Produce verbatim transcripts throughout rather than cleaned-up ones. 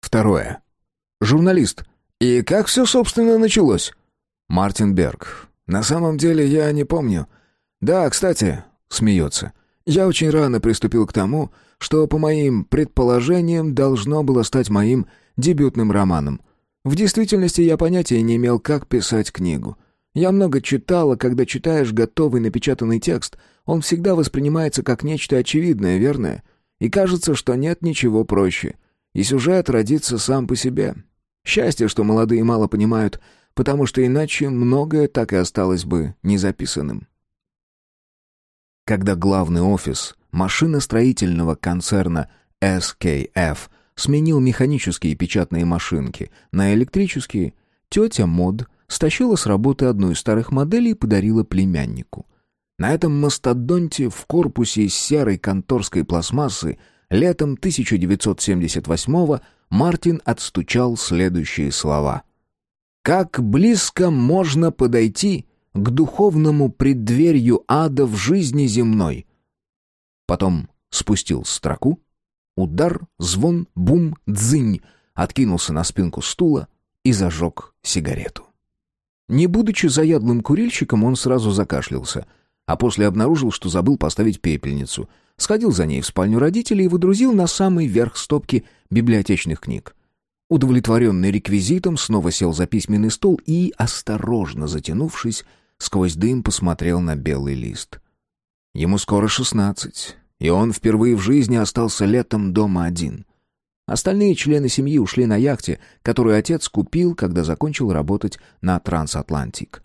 Второе. Журналист. И как все, собственно, началось? Мартин Берг. На самом деле я не помню. Да, кстати, смеется. Я очень рано приступил к тому, что, по моим предположениям, должно было стать моим дебютным романом. В действительности я понятия не имел, как писать книгу. Я много читал, а когда читаешь готовый напечатанный текст, он всегда воспринимается как нечто очевидное, верное? И кажется, что нет ничего проще. И сюжет родится сам по себе. Счастье, что молодые мало понимают, потому что иначе многое так и осталось бы незаписанным. Когда главный офис машиностроительного концерна эс кей эф сменил механические печатные машинки на электрические, тетя Мод стащила с работы одну из старых моделей и подарила племяннику. На этом мастодонте в корпусе из серой конторской пластмассы летом тысяча девятьсот семьдесят восьмого Мартин отстучал следующие слова. «Как близко можно подойти к духовному преддверию ада в жизни земной?» Потом спустил строку, удар, звон, бум, дзынь, откинулся на спинку стула и зажег сигарету. Не будучи заядлым курильщиком, он сразу закашлялся, а после обнаружил, что забыл поставить пепельницу. Сходил за ней в спальню родителей и выдрузил на самый верх стопки библиотечных книг. Удовлетворенный реквизитом, снова сел за письменный стол и, осторожно затянувшись, сквозь дым посмотрел на белый лист. Ему скоро шестнадцать, и он впервые в жизни остался летом дома один. Остальные члены семьи ушли на яхте, которую отец купил, когда закончил работать на Трансатлантик.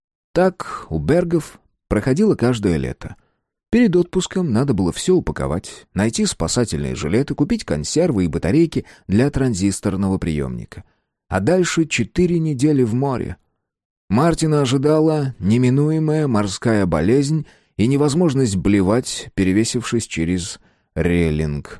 Так у Бергов проходило каждое лето. Перед отпуском надо было все упаковать, найти спасательные жилеты, купить консервы и батарейки для транзисторного приемника. А дальше четыре недели в море. Мартина ожидала неминуемая морская болезнь и невозможность блевать, перевесившись через рейлинг.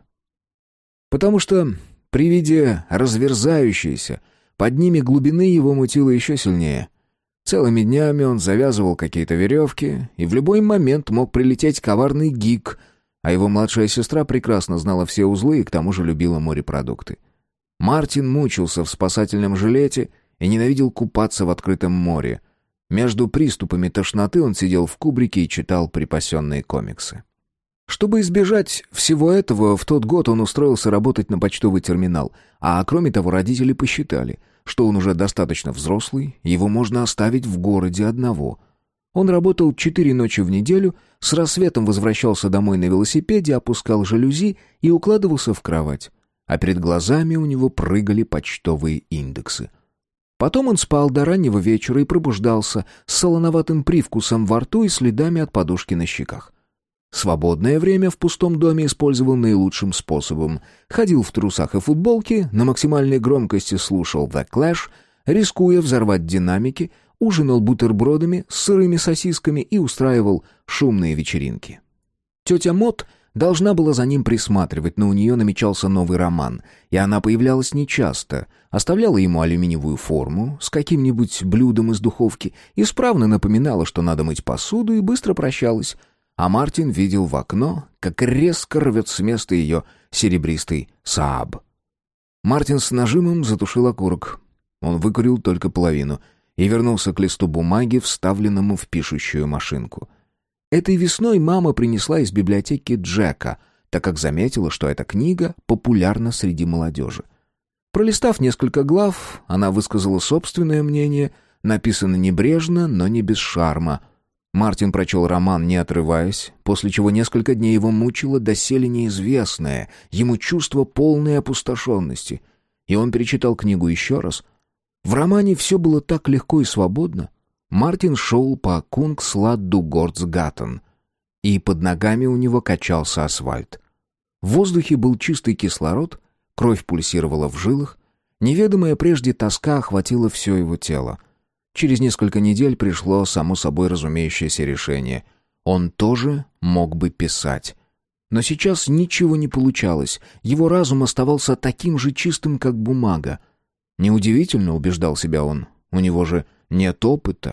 Потому что при виде разверзающейся под ними глубины его мутило еще сильнее. Целыми днями он завязывал какие-то веревки, и в любой момент мог прилететь коварный гик, а его младшая сестра прекрасно знала все узлы и к тому же любила морепродукты. Мартин мучился в спасательном жилете и ненавидел купаться в открытом море. Между приступами тошноты он сидел в кубрике и читал припасенные комиксы. Чтобы избежать всего этого, в тот год он устроился работать на почтовый терминал, а кроме того родители посчитали, что он уже достаточно взрослый, его можно оставить в городе одного. Он работал четыре ночи в неделю, с рассветом возвращался домой на велосипеде, опускал жалюзи и укладывался в кровать, а перед глазами у него прыгали почтовые индексы. Потом он спал до раннего вечера и пробуждался с солоноватым привкусом во рту и следами от подушки на щеках. Свободное время в пустом доме использовал наилучшим способом. Ходил в трусах и футболке, на максимальной громкости слушал The Clash, рискуя взорвать динамики, ужинал бутербродами с сырыми сосисками и устраивал шумные вечеринки. Тетя Мот должна была за ним присматривать, но у нее намечался новый роман, и она появлялась нечасто, оставляла ему алюминиевую форму с каким-нибудь блюдом из духовки, исправно напоминала, что надо мыть посуду, и быстро прощалась. А Мартин видел в окно, как резко рвет с места ее серебристый Saab. Мартин с нажимом затушил окурок. Он выкурил только половину и вернулся к листу бумаги, вставленному в пишущую машинку. Этой весной мама принесла из библиотеки Джека, так как заметила, что эта книга популярна среди молодежи. Пролистав несколько глав, она высказала собственное мнение, написано небрежно, но не без шарма. Мартин прочел роман, не отрываясь, после чего несколько дней его мучило доселе неизвестное, ему чувство полной опустошенности. И он перечитал книгу еще раз. В романе все было так легко и свободно. Мартин шел по Кунгсладдугорцгаттен, и под ногами у него качался асфальт. В воздухе был чистый кислород, кровь пульсировала в жилах, неведомая прежде тоска охватила все его тело. Через несколько недель пришло само собой разумеющееся решение. Он тоже мог бы писать. Но сейчас ничего не получалось, его разум оставался таким же чистым, как бумага. Неудивительно, убеждал себя он, у него же нет опыта.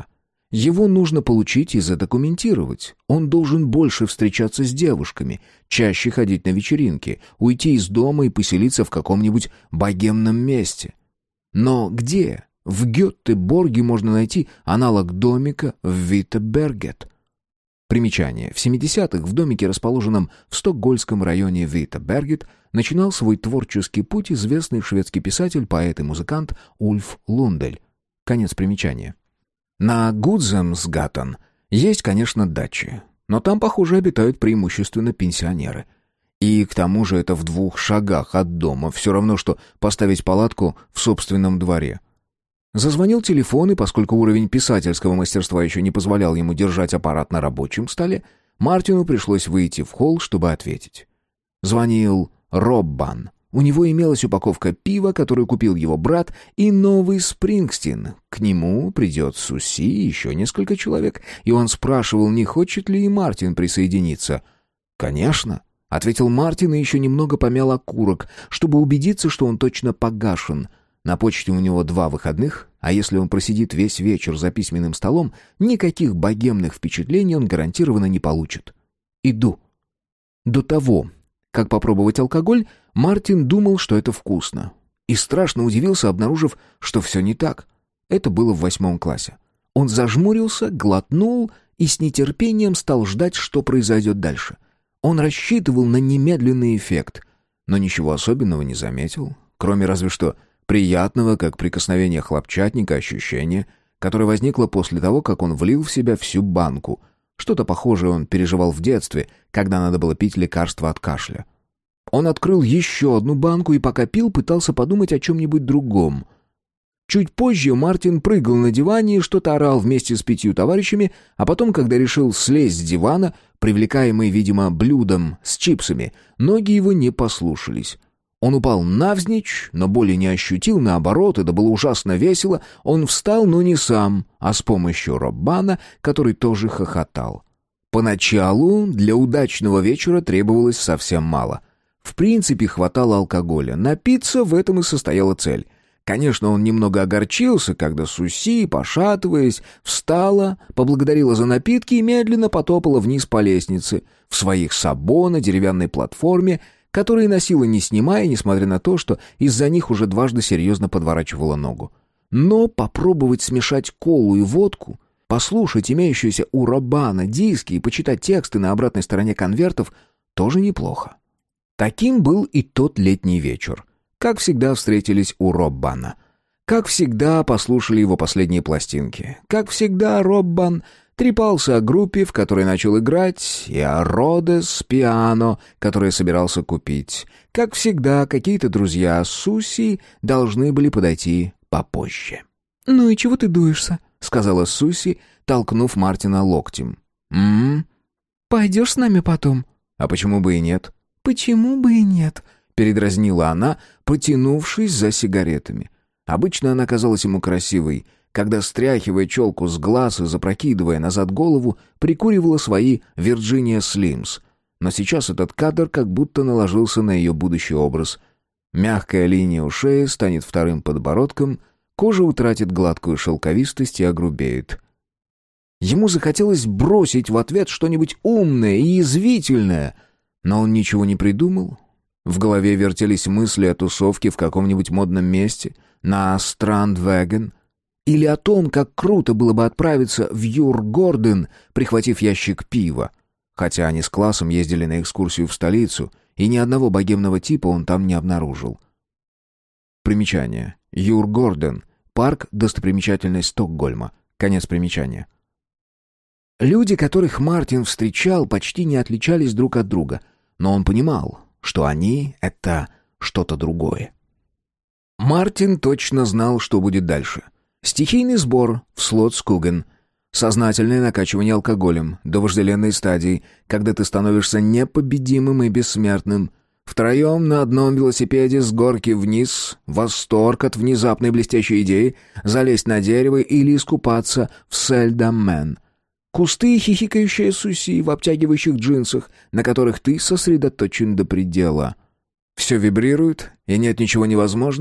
Его нужно получить и задокументировать. Он должен больше встречаться с девушками, чаще ходить на вечеринки, уйти из дома и поселиться в каком-нибудь богемном месте. Но где? В Гётеборге можно найти аналог домика в Виттебергет. Примечание. В семидесятых в домике, расположенном в стокгольмском районе Виттебергет, начинал свой творческий путь известный шведский писатель, поэт и музыкант Ульф Лундель. Конец примечания. На Гудземсгаттен есть, конечно, дачи, но там, похоже, обитают преимущественно пенсионеры. И к тому же это в двух шагах от дома, все равно, что поставить палатку в собственном дворе. Зазвонил телефон, и поскольку уровень писательского мастерства еще не позволял ему держать аппарат на рабочем столе, Мартину пришлось выйти в холл, чтобы ответить. Звонил Роббан. У него имелась упаковка пива, которую купил его брат, и новый Спрингстин. К нему придет Суси и еще несколько человек, и он спрашивал, не хочет ли и Мартин присоединиться. «Конечно», — ответил Мартин и еще немного помял окурок, чтобы убедиться, что он точно погашен. На почте у него два выходных, а если он просидит весь вечер за письменным столом, никаких богемных впечатлений он гарантированно не получит. «Иду». До того, как попробовать алкоголь, Мартин думал, что это вкусно. И страшно удивился, обнаружив, что все не так. Это было в восьмом классе. Он зажмурился, глотнул и с нетерпением стал ждать, что произойдет дальше. Он рассчитывал на немедленный эффект, но ничего особенного не заметил, кроме разве что приятного, как прикосновение хлопчатника, ощущения, которое возникло после того, как он влил в себя всю банку. Что-то похожее он переживал в детстве, когда надо было пить лекарство от кашля. Он открыл еще одну банку и пока пил, пытался подумать о чем-нибудь другом. Чуть позже Мартин прыгал на диване и что-то орал вместе с пятью товарищами, а потом, когда решил слезть с дивана, привлекаемый, видимо, блюдом с чипсами, ноги его не послушались. Он упал навзничь, но боли не ощутил, наоборот, это было ужасно весело. Он встал, но не сам, а с помощью Роббана, который тоже хохотал. Поначалу для удачного вечера требовалось совсем мало. В принципе, хватало алкоголя. Напиться — в этом и состояла цель. Конечно, он немного огорчился, когда Суси, пошатываясь, встала, поблагодарила за напитки и медленно потопала вниз по лестнице, в своих сабо на деревянной платформе, которые носила не снимая, несмотря на то, что из-за них уже дважды серьезно подворачивала ногу. Но попробовать смешать колу и водку, послушать имеющиеся у Роббана диски и почитать тексты на обратной стороне конвертов тоже неплохо. Таким был и тот летний вечер. Как всегда встретились у Роббана. Как всегда послушали его последние пластинки. Как всегда Роббан трепался о группе, в которой начал играть, и о Родес пиано, которое собирался купить. Как всегда, какие-то друзья Суси должны были подойти попозже. «Ну и чего ты дуешься?» — сказала Суси, толкнув Мартина локтем. «М-м-м». «Пойдешь с нами потом?» «А почему бы и нет?» «Почему бы и нет?» — передразнила она, потянувшись за сигаретами. Обычно она казалась ему красивой, когда, стряхивая челку с глаз и запрокидывая назад голову, прикуривала свои «Вирджиния Слимс». Но сейчас этот кадр как будто наложился на ее будущий образ. Мягкая линия у шеи станет вторым подбородком, кожа утратит гладкую шелковистость и огрубеет. Ему захотелось бросить в ответ что-нибудь умное и язвительное, но он ничего не придумал. В голове вертелись мысли о тусовке в каком-нибудь модном месте, на Страндвеген, или о том, как круто было бы отправиться в Юргорден, прихватив ящик пива. Хотя они с классом ездили на экскурсию в столицу, и ни одного богемного типа он там не обнаружил. Примечание. Юргорден. Парк достопримечательность Стокгольма. Конец примечания. Люди, которых Мартин встречал, почти не отличались друг от друга, но он понимал, что они — это что-то другое. Мартин точно знал, что будет дальше. Стихийный сбор в Слотскуген, сознательное накачивание алкоголем до вожделенной стадии, когда ты становишься непобедимым и бессмертным. Втроем на одном велосипеде с горки вниз, восторг от внезапной блестящей идеи, залезть на дерево или искупаться в Сельдаммен. Кусты и хихикающая Суси в обтягивающих джинсах, на которых ты сосредоточен до предела. Все вибрирует, и нет ничего невозможного.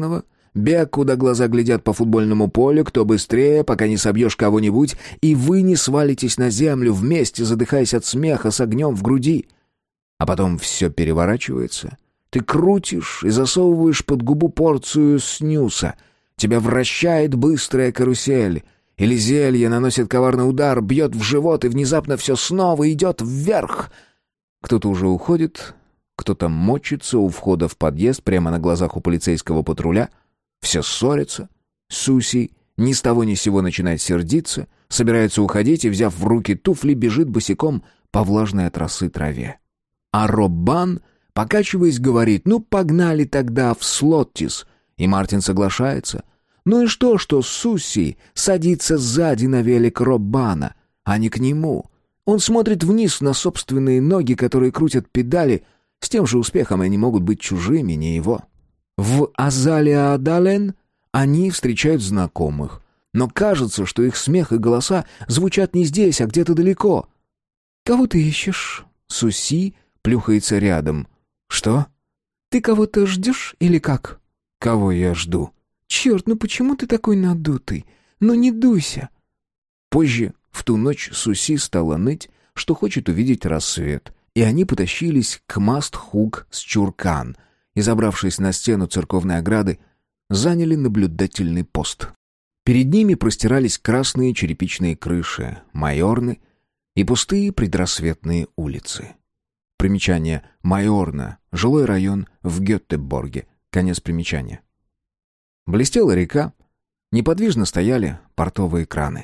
Бег, куда глаза глядят по футбольному полю, кто быстрее, пока не собьешь кого-нибудь, и вы не свалитесь на землю, вместе задыхаясь от смеха с огнем в груди. А потом все переворачивается. Ты крутишь и засовываешь под губу порцию снюса. Тебя вращает быстрая карусель. Или зелье наносит коварный удар, бьет в живот, и внезапно все снова идет вверх. Кто-то уже уходит, кто-то мочится у входа в подъезд прямо на глазах у полицейского патруля. Все ссорятся. Суси ни с того ни с сего начинает сердиться, собирается уходить и, взяв в руки туфли, бежит босиком по влажной от росы траве. А Роббан, покачиваясь, говорит: «Ну, погнали тогда в Слоттис». И Мартин соглашается. Ну и что, что Суси садится сзади на велик Роббана, а не к нему? Он смотрит вниз на собственные ноги, которые крутят педали. С тем же успехом они могут быть чужими, не его. В Азалиа-Дален они встречают знакомых. Но кажется, что их смех и голоса звучат не здесь, а где-то далеко. «Кого ты ищешь?» Суси плюхается рядом. «Что?» «Ты кого-то ждешь или как?» «Кого я жду?» «Черт, ну почему ты такой надутый? Ну не дуйся!» Позже, в ту ночь, Суси стала ныть, что хочет увидеть рассвет, и они потащились к Маст-Хук с Чуркан и, забравшись на стену церковной ограды, заняли наблюдательный пост. Перед ними простирались красные черепичные крыши Майорны и пустые предрассветные улицы. Примечание: Майорна — жилой район в Гётеборге. Конец примечания. Блестела река, неподвижно стояли портовые краны.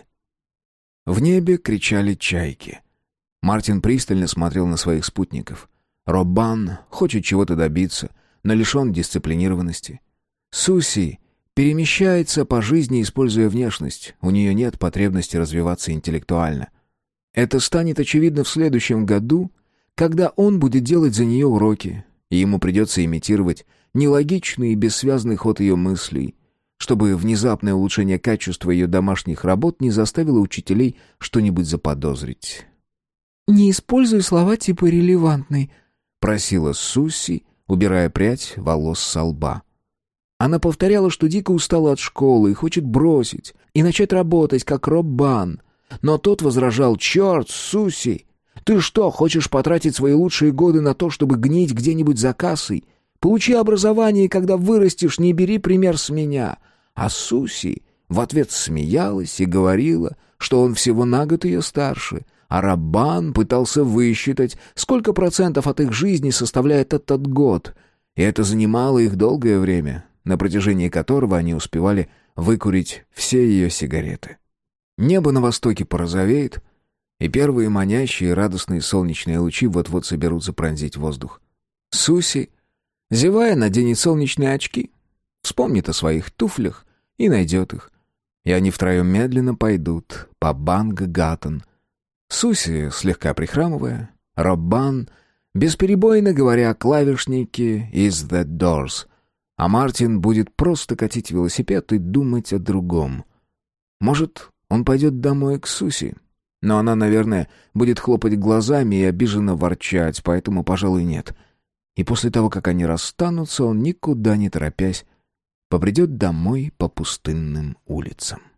В небе кричали чайки. Мартин пристально смотрел на своих спутников. Роббан хочет чего-то добиться, но лишен дисциплинированности. Суси перемещается по жизни, используя внешность. У нее нет потребности развиваться интеллектуально. Это станет очевидно в следующем году, когда он будет делать за нее уроки, и ему придется имитировать нелогичный и бессвязный ход ее мыслей, чтобы внезапное улучшение качества ее домашних работ не заставило учителей что-нибудь заподозрить. «Не используй слова типа «релевантный», — просила Суси, убирая прядь волос со лба. Она повторяла, что дико устала от школы и хочет бросить, и начать работать, как Роббан. Но тот возражал: «Черт, Суси, ты что, хочешь потратить свои лучшие годы на то, чтобы гнить где-нибудь за кассой? Получи образование, и когда вырастешь, не бери пример с меня». А Суси в ответ смеялась и говорила, что он всего на год ее старше, а Роббан пытался высчитать, сколько процентов от их жизни составляет этот год, и это занимало их долгое время, на протяжении которого они успевали выкурить все ее сигареты. Небо на востоке порозовеет, и первые манящие и радостные солнечные лучи вот-вот соберутся пронзить воздух. Суси, зевая, наденет солнечные очки, вспомнит о своих туфлях и найдет их. И они втроем медленно пойдут по Банг-Гаттен. Суси, слегка прихрамывая, Роббан, бесперебойно говоря о клавишнике из The Doors, а Мартин будет просто катить велосипед и думать о другом. Может, он пойдет домой к Суси, но она, наверное, будет хлопать глазами и обиженно ворчать, поэтому, пожалуй, нет. И после того, как они расстанутся, он, никуда не торопясь, побредет домой по пустынным улицам.